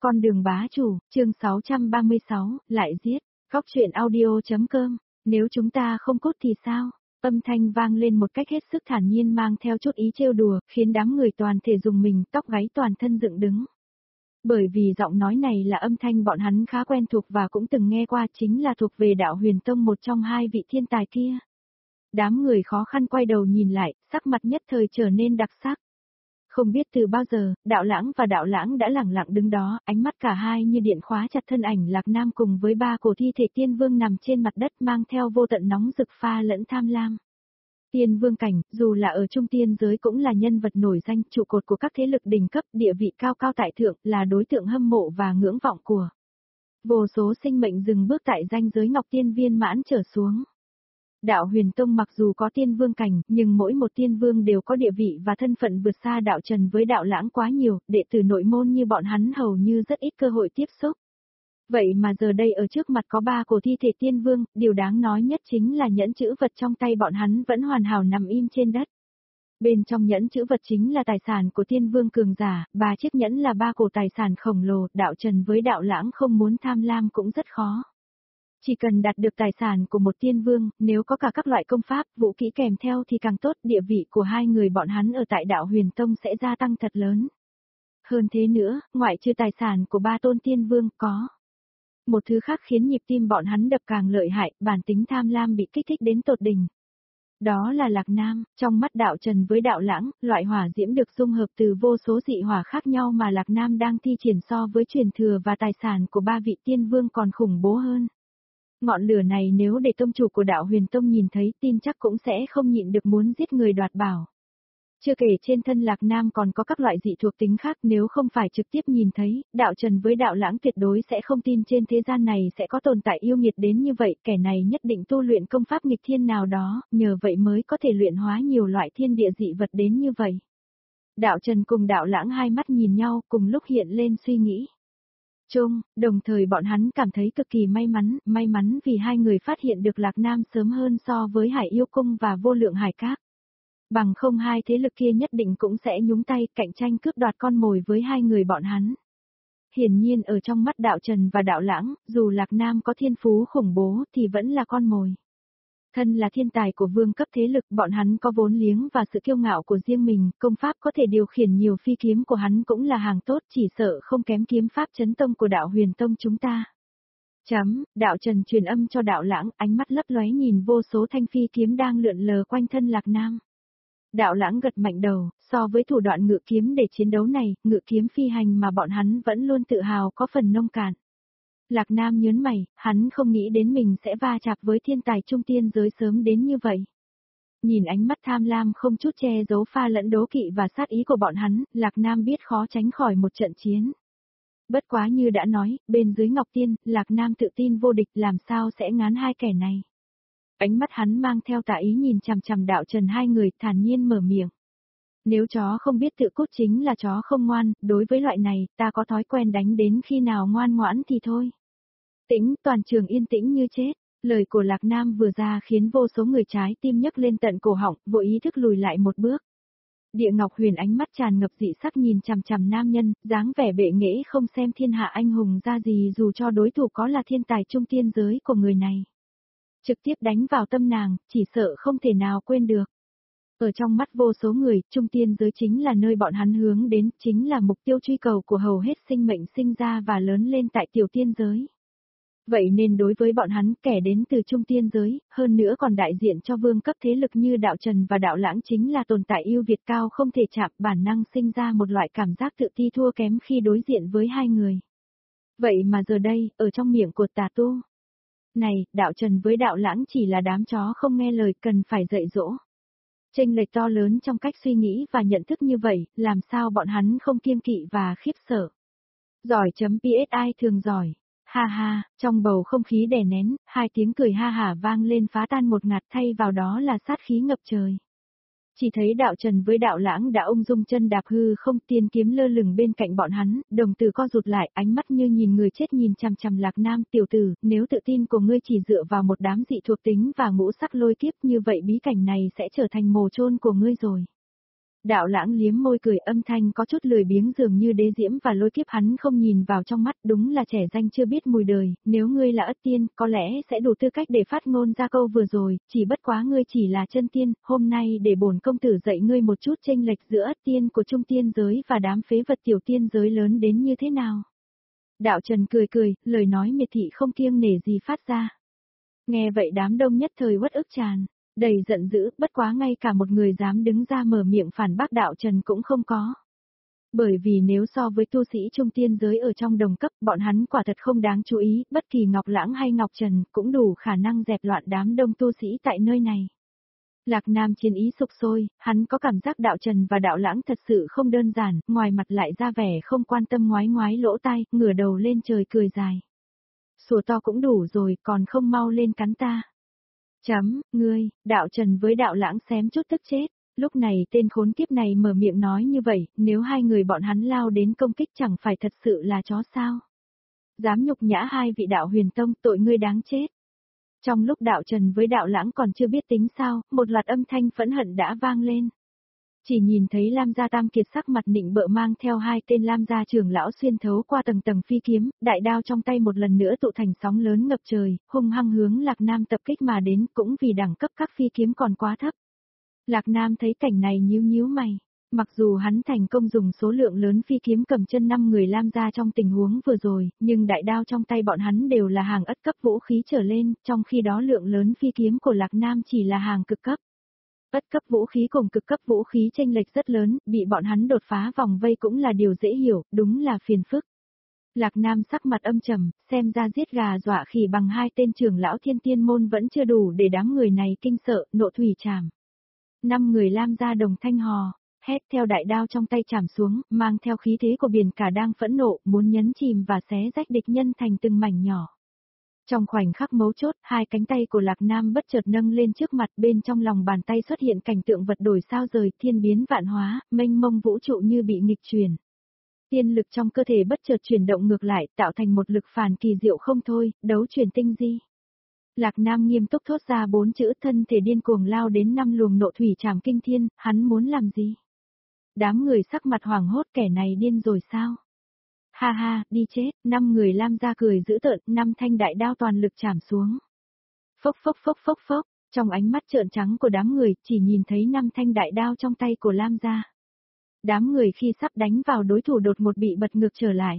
Con đường bá chủ, chương 636, lại giết. Góc truyện audio.com. Nếu chúng ta không cốt thì sao? Âm thanh vang lên một cách hết sức thản nhiên mang theo chút ý trêu đùa, khiến đám người toàn thể rùng mình, tóc gáy toàn thân dựng đứng. Bởi vì giọng nói này là âm thanh bọn hắn khá quen thuộc và cũng từng nghe qua, chính là thuộc về đạo Huyền Tông, một trong hai vị thiên tài kia. Đám người khó khăn quay đầu nhìn lại, sắc mặt nhất thời trở nên đặc sắc. Không biết từ bao giờ, đạo lãng và đạo lãng đã lẳng lặng đứng đó, ánh mắt cả hai như điện khóa chặt thân ảnh Lạc Nam cùng với ba cổ thi thể tiên vương nằm trên mặt đất, mang theo vô tận nóng rực pha lẫn tham lam. Tiên vương cảnh, dù là ở trung tiên giới cũng là nhân vật nổi danh, trụ cột của các thế lực đỉnh cấp, địa vị cao cao tại thượng, là đối tượng hâm mộ và ngưỡng vọng của vô số sinh mệnh dừng bước tại ranh giới Ngọc Tiên viên mãn trở xuống. Đạo Huyền Tông mặc dù có tiên vương cảnh, nhưng mỗi một tiên vương đều có địa vị và thân phận vượt xa đạo Trần với đạo lãng quá nhiều, đệ tử nội môn như bọn hắn hầu như rất ít cơ hội tiếp xúc. Vậy mà giờ đây ở trước mặt có ba cổ thi thể tiên vương, điều đáng nói nhất chính là nhẫn chữ vật trong tay bọn hắn vẫn hoàn hảo nằm im trên đất. Bên trong nhẫn chữ vật chính là tài sản của tiên vương cường giả, ba chiếc nhẫn là ba cổ tài sản khổng lồ, đạo Trần với đạo lãng không muốn tham lam cũng rất khó. Chỉ cần đạt được tài sản của một tiên vương, nếu có cả các loại công pháp, vũ kỹ kèm theo thì càng tốt, địa vị của hai người bọn hắn ở tại đạo Huyền Tông sẽ gia tăng thật lớn. Hơn thế nữa, ngoại trừ tài sản của ba tôn tiên vương, có một thứ khác khiến nhịp tim bọn hắn đập càng lợi hại, bản tính tham lam bị kích thích đến tột đỉnh. Đó là Lạc Nam, trong mắt đạo Trần với đạo lãng, loại hỏa diễm được dung hợp từ vô số dị hỏa khác nhau mà Lạc Nam đang thi triển so với truyền thừa và tài sản của ba vị tiên vương còn khủng bố hơn. Ngọn lửa này nếu để tông chủ của đạo Huyền Tông nhìn thấy, tin chắc cũng sẽ không nhịn được muốn giết người đoạt bảo. Chưa kể trên thân Lạc Nam còn có các loại dị thuộc tính khác, nếu không phải trực tiếp nhìn thấy, đạo Trần với đạo lãng tuyệt đối sẽ không tin trên thế gian này sẽ có tồn tại yêu nghiệt đến như vậy, kẻ này nhất định tu luyện công pháp nghịch thiên nào đó, nhờ vậy mới có thể luyện hóa nhiều loại thiên địa dị vật đến như vậy. Đạo Trần cùng đạo lãng hai mắt nhìn nhau, cùng lúc hiện lên suy nghĩ đồng thời bọn hắn cảm thấy cực kỳ may mắn vì hai người phát hiện được Lạc Nam sớm hơn so với Hải Yêu Cung và Vô Lượng Hải Các. Bằng không hai thế lực kia nhất định cũng sẽ nhúng tay cạnh tranh cướp đoạt con mồi với hai người bọn hắn. Hiển nhiên ở trong mắt đạo Trần và đạo lãng, dù Lạc Nam có thiên phú khủng bố thì vẫn là con mồi. Thân là thiên tài của vương cấp thế lực, bọn hắn có vốn liếng và sự kiêu ngạo của riêng mình, công pháp có thể điều khiển nhiều phi kiếm của hắn cũng là hàng tốt, chỉ sợ không kém kiếm pháp chấn tông của đạo Huyền Tông chúng ta. Đạo Trần truyền âm cho đạo lãng, ánh mắt lấp lóe nhìn vô số thanh phi kiếm đang lượn lờ quanh thân Lạc Nam. Đạo lãng gật mạnh đầu, so với thủ đoạn ngự kiếm để chiến đấu này, ngự kiếm phi hành mà bọn hắn vẫn luôn tự hào có phần nông cạn. Lạc Nam nhớn mày, hắn không nghĩ đến mình sẽ va chạm với thiên tài trung tiên giới sớm đến như vậy. Nhìn ánh mắt tham lam không chút che giấu pha lẫn đố kỵ và sát ý của bọn hắn, Lạc Nam biết khó tránh khỏi một trận chiến. Bất quá như đã nói, bên dưới Ngọc Tiên, Lạc Nam tự tin vô địch, làm sao sẽ ngán hai kẻ này. Ánh mắt hắn mang theo tà ý nhìn chằm chằm đạo Trần hai người, thản nhiên mở miệng. Nếu chó không biết tự cút chính là chó không ngoan, đối với loại này, ta có thói quen đánh đến khi nào ngoan ngoãn thì thôi. Tĩnh, toàn trường yên tĩnh như chết. Lời của Lạc Nam vừa ra khiến vô số người trái tim nhấc lên tận cổ họng, vô ý thức lùi lại một bước. Địa Ngọc Huyền ánh mắt tràn ngập dị sắc nhìn chằm chằm nam nhân, dáng vẻ bệ nghệ không xem thiên hạ anh hùng ra gì dù cho đối thủ có là thiên tài trung tiên giới của người này. Trực tiếp đánh vào tâm nàng, chỉ sợ không thể nào quên được. Ở trong mắt vô số người, trung tiên giới chính là nơi bọn hắn hướng đến, chính là mục tiêu truy cầu của hầu hết sinh mệnh sinh ra và lớn lên tại tiểu tiên giới. Vậy nên đối với bọn hắn, kẻ đến từ trung tiên giới, hơn nữa còn đại diện cho vương cấp thế lực như đạo Trần và đạo lãng chính là tồn tại ưu việt cao không thể chạm, bản năng sinh ra một loại cảm giác tự ti thua kém khi đối diện với hai người. Vậy mà giờ đây, ở trong miệng của tà tu này, đạo Trần với đạo lãng chỉ là đám chó không nghe lời, cần phải dạy dỗ. Chênh lệch to lớn trong cách suy nghĩ và nhận thức như vậy, làm sao bọn hắn không kiêng kỵ và khiếp sợ. Giỏi.psi thường giỏi. Ha ha, trong bầu không khí đè nén, hai tiếng cười ha hả vang lên phá tan một ngạt, thay vào đó là sát khí ngập trời. Chỉ thấy đạo Trần với đạo lãng đã ung dung chân đạp hư không, tiên kiếm lơ lửng bên cạnh bọn hắn, đồng tử co rụt lại, ánh mắt như nhìn người chết nhìn chằm chằm Lạc Nam. Tiểu tử, nếu tự tin của ngươi chỉ dựa vào một đám dị thuộc tính và ngũ sắc lôi kiếp, như vậy bí cảnh này sẽ trở thành mồ chôn của ngươi rồi. Đạo Lãng liếm môi cười, âm thanh có chút lười biếng, dường như đế diễm và lôi kiếp hắn không nhìn vào trong mắt, đúng là trẻ danh chưa biết mùi đời, nếu ngươi là Ất Tiên, có lẽ sẽ đủ tư cách để phát ngôn ra câu vừa rồi, chỉ bất quá ngươi chỉ là chân tiên, hôm nay để bổn công tử dạy ngươi một chút chênh lệch giữa Ất Tiên của trung tiên giới và đám phế vật tiểu tiên giới lớn đến như thế nào. Đạo Trần cười cười, lời nói miệt thị không kiêng nể gì phát ra. Nghe vậy đám đông nhất thời uất ức tràn, đầy giận dữ, bất quá ngay cả một người dám đứng ra mở miệng phản bác Đạo Trần cũng không có. Bởi vì nếu so với tu sĩ trung tiên giới ở trong đồng cấp, bọn hắn quả thật không đáng chú ý, bất kỳ Ngọc Lãng hay Ngọc Trần cũng đủ khả năng dẹp loạn đám đông tu sĩ tại nơi này. Lạc Nam chiến ý sục sôi, hắn có cảm giác Đạo Trần và Đạo Lãng thật sự không đơn giản, ngoài mặt lại ra vẻ không quan tâm, ngoái ngoái lỗ tai, ngửa đầu lên trời cười dài. Sủa to cũng đủ rồi, còn không mau lên cắn ta. Ngươi, Đạo Trần với Đạo Lãng xém chút tức chết. Lúc này tên khốn kiếp này mở miệng nói như vậy, nếu hai người bọn hắn lao đến công kích chẳng phải thật sự là chó sao. Dám nhục nhã hai vị đạo huyền tông, tội ngươi đáng chết. Trong lúc Đạo Trần với Đạo Lãng còn chưa biết tính sao, một loạt âm thanh phẫn hận đã vang lên. Chỉ nhìn thấy Lam gia Tam Kiệt sắc mặt nịnh bợ mang theo hai tên Lam gia trưởng lão xuyên thấu qua tầng tầng phi kiếm, đại đao trong tay một lần nữa tụ thành sóng lớn ngập trời, hung hăng hướng Lạc Nam tập kích mà đến, cũng vì đẳng cấp các phi kiếm còn quá thấp. Lạc Nam thấy cảnh này nhíu nhíu mày. Mặc dù hắn thành công dùng số lượng lớn phi kiếm cầm chân 5 người Lam gia trong tình huống vừa rồi, nhưng đại đao trong tay bọn hắn đều là hàng ất cấp vũ khí trở lên, trong khi đó lượng lớn phi kiếm của Lạc Nam chỉ là hàng cực cấp. Ất cấp vũ khí cùng cực cấp vũ khí chênh lệch rất lớn, bị bọn hắn đột phá vòng vây cũng là điều dễ hiểu, đúng là phiền phức. Lạc Nam sắc mặt âm trầm, xem ra giết gà dọa khỉ bằng hai tên trưởng lão Thiên Tiên môn vẫn chưa đủ để đám người này kinh sợ, nộ thủy trảm. 5 người Lam gia đồng thanh hò, hét theo đại đao trong tay chảm xuống, mang theo khí thế của biển cả đang phẫn nộ, muốn nhấn chìm và xé rách địch nhân thành từng mảnh nhỏ. Trong khoảnh khắc mấu chốt, hai cánh tay của Lạc Nam bất chợt nâng lên trước mặt, bên trong lòng bàn tay xuất hiện cảnh tượng vật đổi sao rời, thiên biến vạn hóa, mênh mông vũ trụ như bị nghịch chuyển. Tiên lực trong cơ thể bất chợt chuyển động ngược lại, tạo thành một lực phản kỳ diệu không thôi, đấu chuyển tinh di. Lạc Nam nghiêm túc thốt ra 4 chữ, thân thể điên cuồng lao đến 5 luồng nộ thủy trảm kinh thiên, hắn muốn làm gì? Đám người sắc mặt hoảng hốt, kẻ này điên rồi sao? Ha ha, đi chết, 5 người Lam gia cười dữ tợn, 5 thanh đại đao toàn lực chảm xuống. Phốc phốc phốc phốc phốc, trong ánh mắt trợn trắng của đám người, chỉ nhìn thấy 5 thanh đại đao trong tay của Lam gia. Đám người khi sắp đánh vào đối thủ đột ngột bị bật ngược trở lại.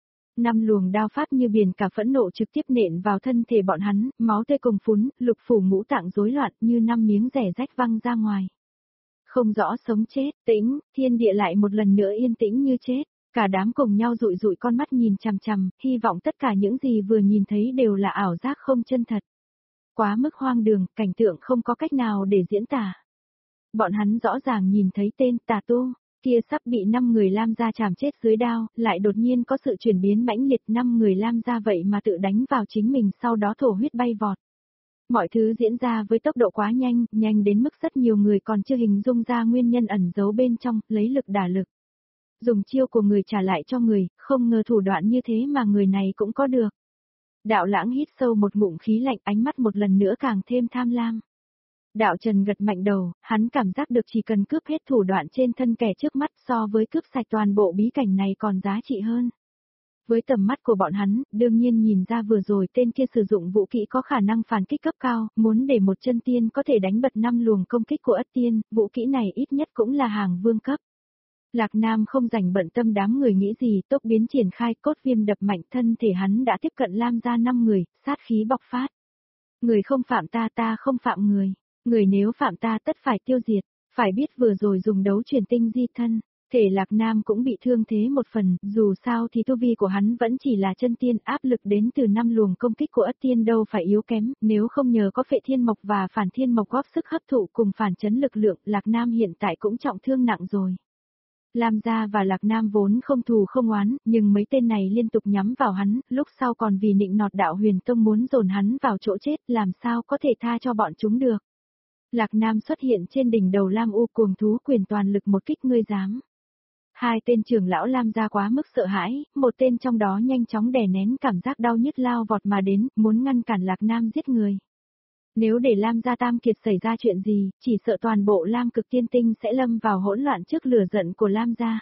5 luồng đao pháp như biển cả phẫn nộ trực tiếp nện vào thân thể bọn hắn, máu tươi cùng phún, lục phủ ngũ tạng rối loạn như 5 miếng rẻ rách văng ra ngoài. Không rõ sống chết, tĩnh, thiên địa lại một lần nữa yên tĩnh như chết, cả đám cùng nhau dụi dụi con mắt nhìn chằm chằm, hy vọng tất cả những gì vừa nhìn thấy đều là ảo giác không chân thật. Quá mức hoang đường, cảnh tượng không có cách nào để diễn tả. Bọn hắn rõ ràng nhìn thấy tên tà tu kia sắp bị 5 người Lam gia chảm chết dưới đao, lại đột nhiên có sự chuyển biến mãnh liệt, 5 người Lam gia vậy mà tự đánh vào chính mình, sau đó thổ huyết bay vọt. Mọi thứ diễn ra với tốc độ quá nhanh, nhanh đến mức rất nhiều người còn chưa hình dung ra nguyên nhân ẩn giấu bên trong, lấy lực đả lực. Dùng chiêu của người trả lại cho người, không ngờ thủ đoạn như thế mà người này cũng có được. Đạo Lãng hít sâu một ngụm khí lạnh, ánh mắt một lần nữa càng thêm tham lam. Đạo Trần gật mạnh đầu, hắn cảm giác được chỉ cần cướp hết thủ đoạn trên thân kẻ trước mắt so với cướp sạch toàn bộ bí cảnh này còn giá trị hơn. Với tầm mắt của bọn hắn, đương nhiên nhìn ra vừa rồi tên kia sử dụng vũ kỹ có khả năng phản kích cấp cao, muốn để một chân tiên có thể đánh bật 5 luồng công kích của Ất Tiên, vũ kỹ này ít nhất cũng là hàng vương cấp. Lạc Nam không rảnh bận tâm đám người nghĩ gì, tốc biến triển khai, cốt viêm đập mạnh, thân thể hắn đã tiếp cận Lam gia 5 người, sát khí bộc phát. Người không phạm ta, ta không phạm người. Người nếu phạm ta tất phải tiêu diệt, phải biết vừa rồi dùng đấu chuyển tinh di thân, thể Lạc Nam cũng bị thương thế một phần, dù sao thì tu vi của hắn vẫn chỉ là chân tiên, áp lực đến từ 5 luồng công kích của Ất Tiên đâu phải yếu kém, nếu không nhờ có Phệ Thiên Mộc và Phản Thiên Mộc góp sức hấp thụ cùng phản chấn lực lượng, Lạc Nam hiện tại cũng trọng thương nặng rồi. Lam gia và Lạc Nam vốn không thù không oán, nhưng mấy tên này liên tục nhắm vào hắn, lúc sau còn vì nịnh nọt đạo huyền tông muốn dồn hắn vào chỗ chết, làm sao có thể tha cho bọn chúng được. Lạc Nam xuất hiện trên đỉnh đầu Lam U cuồng thú quyền toàn lực một kích, ngươi dám. Hai tên trưởng lão Lam gia quá mức sợ hãi, một tên trong đó nhanh chóng đè nén cảm giác đau nhức lao vọt mà đến, muốn ngăn cản Lạc Nam giết người. Nếu để Lam gia Tam Kiệt xảy ra chuyện gì, chỉ sợ toàn bộ Lam Cực Tiên Tinh sẽ lâm vào hỗn loạn trước lửa giận của Lam gia.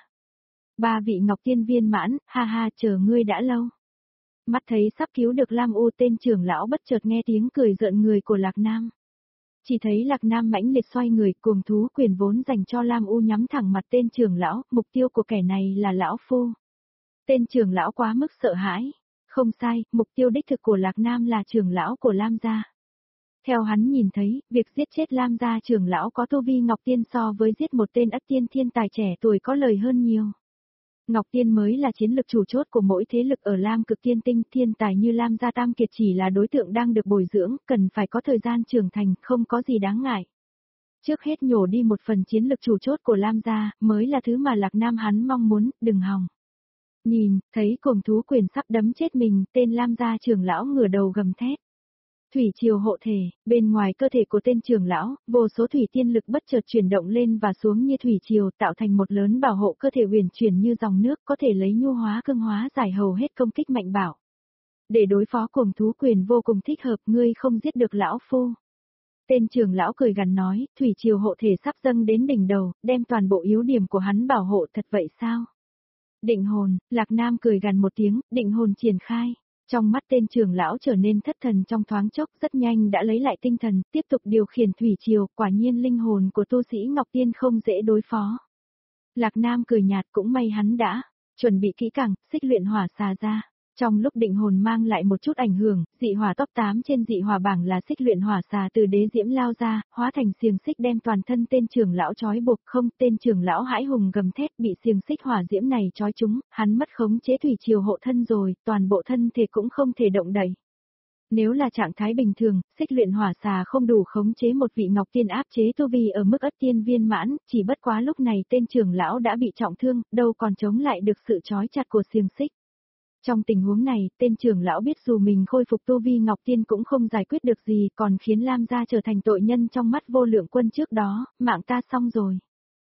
Ba vị Ngọc Tiên viên mãn, ha ha, chờ ngươi đã lâu. Mắt thấy sắp cứu được Lam U, tên trưởng lão bất chợt nghe tiếng cười rợn người của Lạc Nam. Chỉ thấy Lạc Nam mãnh liệt xoay người, cuồng thú quyền vốn dành cho Lam U nhắm thẳng mặt tên trưởng lão, mục tiêu của kẻ này là lão phu. Tên trưởng lão quá mức sợ hãi. Không sai, mục tiêu đích thực của Lạc Nam là trưởng lão của Lam gia. Theo hắn nhìn thấy, việc giết chết Lam gia trưởng lão có tu vi Ngọc Tiên so với giết một tên Ất Tiên thiên tài trẻ tuổi có lời hơn nhiều. Ngọc Tiên mới là chiến lực chủ chốt của mỗi thế lực ở Lam Cực Tiên Tinh, thiên tài như Lam gia Tam Kiệt chỉ là đối tượng đang được bồi dưỡng, cần phải có thời gian trưởng thành, không có gì đáng ngại. Trước hết nhổ đi một phần chiến lực chủ chốt của Lam gia, mới là thứ mà Lạc Nam hắn mong muốn, đừng hòng. Nhìn, thấy cuồng thú quyền sắp đấm chết mình, tên Lam gia trưởng lão ngửa đầu gầm thét. Thủy triều hộ thể, bên ngoài cơ thể của tên trưởng lão, vô số thủy tiên lực bất chợt chuyển động lên và xuống như thủy triều, tạo thành một lớn bảo hộ cơ thể huyền chuyển như dòng nước, có thể lấy nhu hóa cương hóa giải hầu hết công kích mạnh bạo. Để đối phó cuồng thú quyền vô cùng thích hợp, ngươi không giết được lão phu. Tên trưởng lão cười gằn nói, thủy triều hộ thể sắp dâng đến đỉnh đầu, đem toàn bộ yếu điểm của hắn bảo hộ, thật vậy sao? Định hồn, Lạc Nam cười gằn một tiếng, định hồn triển khai. Trong mắt tên trưởng lão trở nên thất thần trong thoáng chốc, rất nhanh đã lấy lại tinh thần, tiếp tục điều khiển thủy triều, quả nhiên linh hồn của tu sĩ Ngọc Tiên không dễ đối phó. Lạc Nam cười nhạt, cũng may hắn đã chuẩn bị kỹ càng, xích luyện hỏa xà ra. Trong lúc định hồn mang lại một chút ảnh hưởng, dị hỏa top 8 trên dị hỏa bảng là xích luyện hỏa xà từ đế diễm lao ra, hóa thành xiềng xích đem toàn thân tên trưởng lão trói buộc. Không, tên trưởng lão hãi hùng gầm thét, bị xiềng xích hỏa diễm này trói chúng, hắn mất khống chế thủy triều hộ thân rồi, toàn bộ thân thể cũng không thể động đậy. Nếu là trạng thái bình thường, xích luyện hỏa xà không đủ khống chế một vị Ngọc Tiên áp chế tu vi ở mức Ất Tiên viên mãn, chỉ bất quá lúc này tên trưởng lão đã bị trọng thương, đâu còn chống lại được sự trói chặt của xiềng xích. Trong tình huống này, tên trưởng lão biết dù mình khôi phục tu vi Ngọc Tiên cũng không giải quyết được gì, còn khiến Lam gia trở thành tội nhân trong mắt Vô Lượng Quân trước đó, mạng ta xong rồi.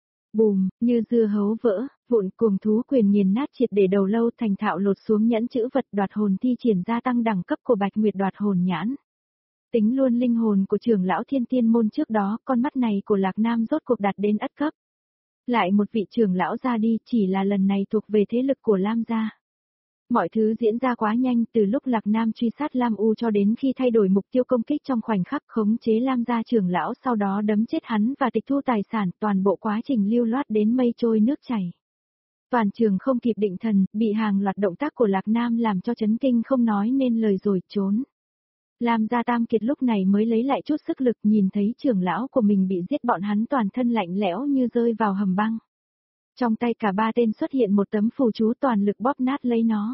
Bùm, như dưa hấu vỡ, vụn cuồng thú quyền nghiền nát triệt để đầu lâu thành thạo lột xuống nhẫn chữ vật đoạt hồn thi triển gia tăng đẳng cấp của Bạch Nguyệt đoạt hồn nhãn. Tính luôn linh hồn của trưởng lão Thiên Tiên môn trước đó, con mắt này của Lạc Nam rốt cuộc đạt đến ất cấp. Lại một vị trưởng lão ra đi, chỉ là lần này thuộc về thế lực của Lam gia. Mọi thứ diễn ra quá nhanh, từ lúc Lạc Nam truy sát Lam U cho đến khi thay đổi mục tiêu công kích trong khoảnh khắc khống chế Lam gia trưởng lão, sau đó đấm chết hắn và tịch thu tài sản, toàn bộ quá trình lưu loát đến mây trôi nước chảy. Toàn trường không kịp định thần, bị hàng loạt động tác của Lạc Nam làm cho chấn kinh không nói nên lời rồi trốn. Lam gia Tam Kiệt lúc này mới lấy lại chút sức lực, nhìn thấy trưởng lão của mình bị giết, bọn hắn toàn thân lạnh lẽo như rơi vào hầm băng. Trong tay cả ba tên xuất hiện một tấm phù chú, toàn lực bóp nát lấy nó.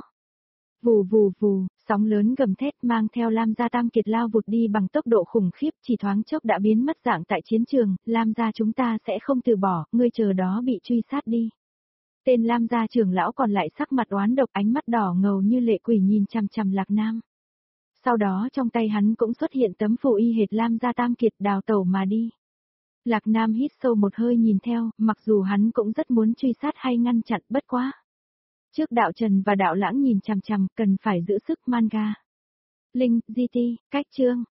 Vù vù vù, sóng lớn gầm thét mang theo Lam gia Tam Kiệt lao vụt đi bằng tốc độ khủng khiếp, chỉ thoáng chốc đã biến mất dạng tại chiến trường. Lam gia chúng ta sẽ không từ bỏ, ngươi chờ đó bị truy sát đi. Tên Lam gia trưởng lão còn lại sắc mặt oán độc, ánh mắt đỏ ngầu như lệ quỷ nhìn chằm chằm Lạc Nam. Sau đó trong tay hắn cũng xuất hiện tấm phù y hệt Lam gia Tam Kiệt, đào tẩu mà đi. Lạc Nam hít sâu một hơi nhìn theo, mặc dù hắn cũng rất muốn truy sát hay ngăn chặn, bất quá. Trước đạo Trần và đạo Lãng nhìn chằm chằm, cần phải giữ sức. Manga. Linh, GT, cách chương.